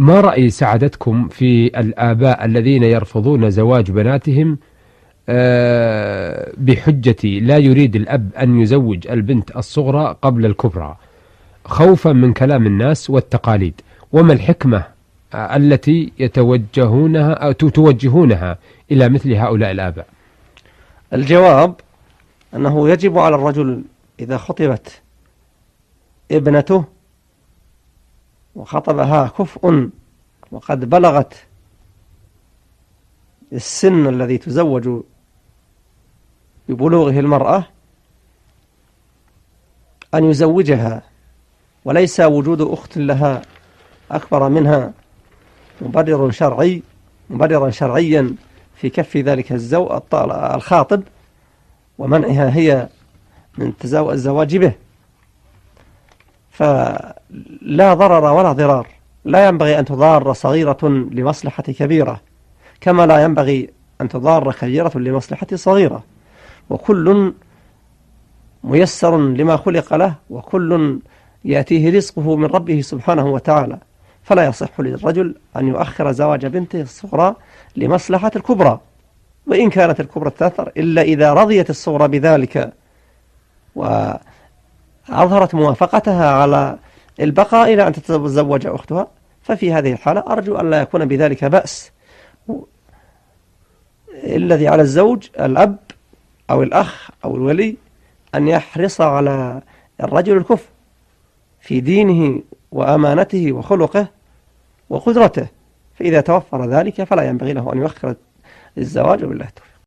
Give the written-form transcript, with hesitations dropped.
ما رأي سعادتكم في الآباء الذين يرفضون زواج بناتهم بحجة لا يريد الأب أن يزوج البنت الصغرى قبل الكبرى خوفا من كلام الناس والتقاليد؟ وما الحكمة التي يتوجهونها أو توجهونها إلى مثل هؤلاء الآباء؟ الجواب أنه يجب على الرجل إذا خطبت ابنته وخطبها كفء وقد بلغت السن الذي تزوج ببلوغه المرأة أن يزوجها، وليس وجود أخت لها أكبر منها مبررا شرعيا في كف ذلك الخاطب ومنعها هي من الزواج به. فلا ضرر ولا ضرار، لا ينبغي أن تضار صغيرة لمصلحة كبيرة، كما لا ينبغي أن تضار كبيرة لمصلحة صغيرة، وكل ميسر لما خلق له، وكل يأتيه رزقه من ربه سبحانه وتعالى. فلا يصح للرجل أن يؤخر زواج بنته الصغرى لمصلحة الكبرى، وإن كانت الكبرى تأثر، إلا إذا رضيت الصغرى بذلك وأظهرت موافقتها على البقاء إلى أن تتزوج أختها، ففي هذه الحالة أرجو أن لا يكون بذلك بأس. الذي على الزوج الأب أو الأخ أو الولي أن يحرص على الرجل الكفء في دينه وأمانته وخلقه وقدرته، فإذا توفر ذلك فلا ينبغي له أن يؤخر الزواج، وبالله التوفيق.